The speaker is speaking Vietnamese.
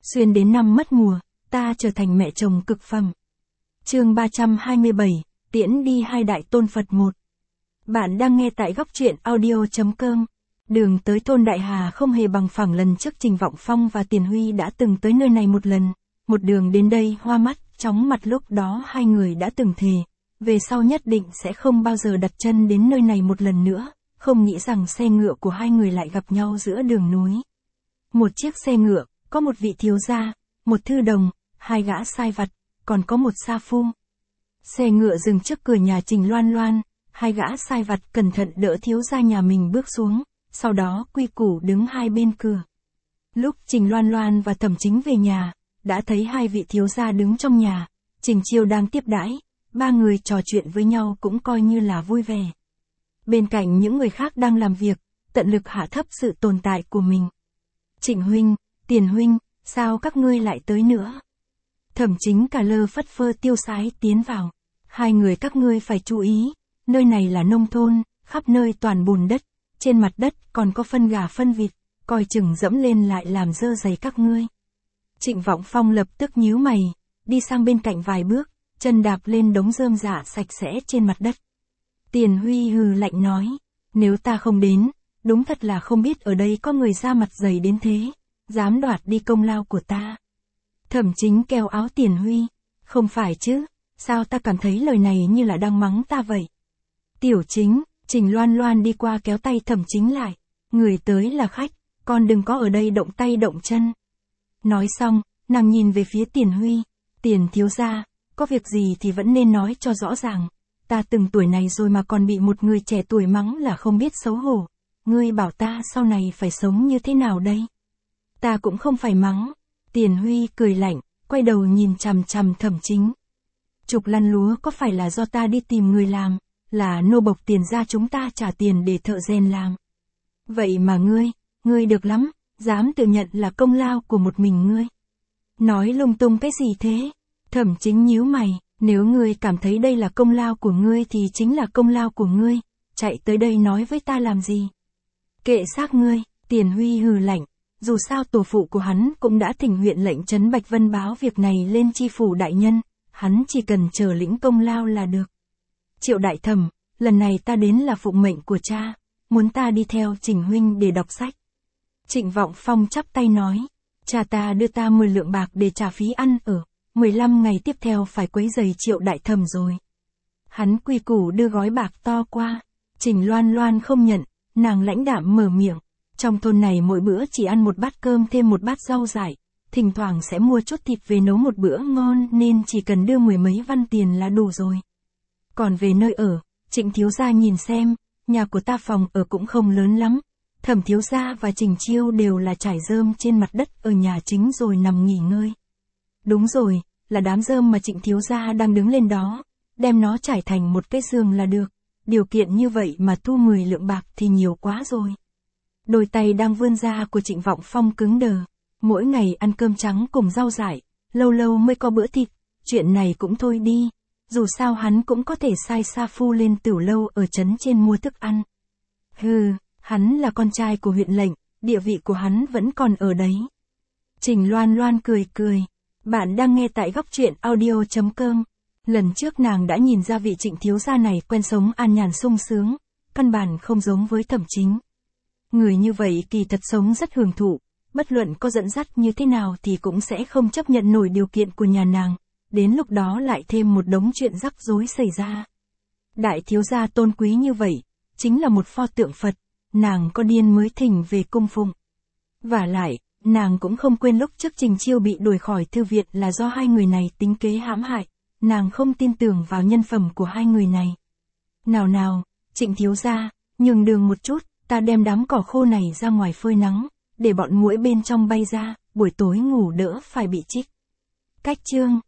Xuyên đến năm mất mùa, ta trở thành mẹ chồng cực phẩm. Chương 327, tiễn đi hai đại tôn Phật một. Bạn đang nghe tại góc truyện audio.com. Đường tới thôn Đại Hà không hề bằng phẳng lần trước Trình Vọng Phong và Tiền Huy đã từng tới nơi này một lần. Một đường đến đây hoa mắt, chóng mặt, lúc đó hai người đã từng thề, về sau nhất định sẽ không bao giờ đặt chân đến nơi này một lần nữa, không nghĩ rằng xe ngựa của hai người lại gặp nhau giữa đường núi. Một chiếc xe ngựa, có một vị thiếu gia, một thư đồng, hai gã sai vặt, còn có một sa phu. Xe ngựa dừng trước cửa nhà Trình Loan Loan, hai gã sai vặt cẩn thận đỡ thiếu gia nhà mình bước xuống, sau đó quy củ đứng hai bên cửa. Lúc Trình Loan Loan và Thẩm Chính về nhà, đã thấy hai vị thiếu gia đứng trong nhà, Trình Chiêu đang tiếp đãi, ba người trò chuyện với nhau cũng coi như là vui vẻ. Bên cạnh những người khác đang làm việc, tận lực hạ thấp sự tồn tại của mình. Trịnh huynh, Tiền huynh, sao các ngươi lại tới nữa? Thẩm Chính cả lơ phất phơ tiêu sái tiến vào. Hai người các ngươi phải chú ý, nơi này là nông thôn, khắp nơi toàn bùn đất, trên mặt đất còn có phân gà phân vịt, coi chừng dẫm lên lại làm dơ giày các ngươi. Trịnh Vọng Phong lập tức nhíu mày, đi sang bên cạnh vài bước, chân đạp lên đống rơm rạ sạch sẽ trên mặt đất. Tiền Huy hừ lạnh nói, nếu ta không đến, đúng thật là không biết ở đây có người da mặt dày đến thế, dám đoạt đi công lao của ta. Thẩm Chính kéo áo Tiền Huy, không phải chứ, sao ta cảm thấy lời này như là đang mắng ta vậy. Tiểu Chính, Trình Loan Loan đi qua kéo tay Thẩm Chính lại, người tới là khách, con đừng có ở đây động tay động chân. Nói xong, nàng nhìn về phía Tiền Huy, Tiền thiếu gia, có việc gì thì vẫn nên nói cho rõ ràng, ta từng tuổi này rồi mà còn bị một người trẻ tuổi mắng là không biết xấu hổ, ngươi bảo ta sau này phải sống như thế nào đây? Ta cũng không phải mắng. Tiền Huy cười lạnh, quay đầu nhìn chằm chằm Thẩm Chính. Chục lăn lúa có phải là do ta đi tìm người làm, là nô bộc tiền ra chúng ta trả tiền để thợ rèn làm. Vậy mà ngươi được lắm, dám tự nhận là công lao của một mình ngươi. Nói lung tung cái gì thế? Thẩm Chính nhíu mày, nếu ngươi cảm thấy đây là công lao của ngươi thì chính là công lao của ngươi, chạy tới đây nói với ta làm gì? Kệ xác ngươi, Tiền Huy hừ lạnh. Dù sao tổ phụ của hắn cũng đã thỉnh huyện lệnh trấn Bạch Vân báo việc này lên tri phủ đại nhân, hắn chỉ cần chờ lĩnh công lao là được. Triệu đại thẩm, lần này ta đến là phụng mệnh của cha, muốn ta đi theo Trình huynh để đọc sách. Trịnh Vọng Phong chắp tay nói, cha ta đưa ta 10 lượng bạc để trả phí ăn ở, 15 ngày tiếp theo phải quấy giày Triệu đại thẩm rồi. Hắn quy củ đưa gói bạc to qua, Trình Loan Loan không nhận, nàng lãnh đạm mở miệng. Trong thôn này mỗi bữa chỉ ăn một bát cơm thêm một bát rau dại, thỉnh thoảng sẽ mua chút thịt về nấu một bữa ngon nên chỉ cần đưa 10 mấy văn tiền là đủ rồi. Còn về nơi ở, Trịnh thiếu gia nhìn xem, nhà của ta phòng ở cũng không lớn lắm, Thẩm thiếu gia và Trình Chiêu đều là trải rơm trên mặt đất ở nhà chính rồi nằm nghỉ ngơi. Đúng rồi, là đám rơm mà Trịnh thiếu gia đang đứng lên đó, đem nó trải thành một cái giường là được, điều kiện như vậy mà thu 10 lượng bạc thì nhiều quá rồi. Đôi tay đang vươn ra của Trịnh Vọng Phong cứng đờ, mỗi ngày ăn cơm trắng cùng rau dại, lâu lâu mới có bữa thịt, chuyện này cũng thôi đi, dù sao hắn cũng có thể sai sa phu lên tửu lâu ở trấn trên mua thức ăn. Hừ, hắn là con trai của huyện lệnh, địa vị của hắn vẫn còn ở đấy. Trình Loan Loan cười cười, bạn đang nghe tại góc truyện audio.com. Lần trước nàng đã nhìn ra vị Trịnh thiếu gia này quen sống an nhàn sung sướng, căn bản không giống với Thẩm Chính. Người như vậy kỳ thật sống rất hưởng thụ, bất luận có dẫn dắt như thế nào thì cũng sẽ không chấp nhận nổi điều kiện của nhà nàng, đến lúc đó lại thêm một đống chuyện rắc rối xảy ra. Đại thiếu gia tôn quý như vậy, chính là một pho tượng Phật, nàng có điên mới thỉnh về cung phụng. Vả lại, nàng cũng không quên lúc trước Trình Chiêu bị đuổi khỏi thư viện là do hai người này tính kế hãm hại, nàng không tin tưởng vào nhân phẩm của hai người này. Nào, Trịnh thiếu gia, nhường đường một chút. Ta đem đám cỏ khô này ra ngoài phơi nắng, để bọn muỗi bên trong bay ra, buổi tối ngủ đỡ phải bị chích. Cách chương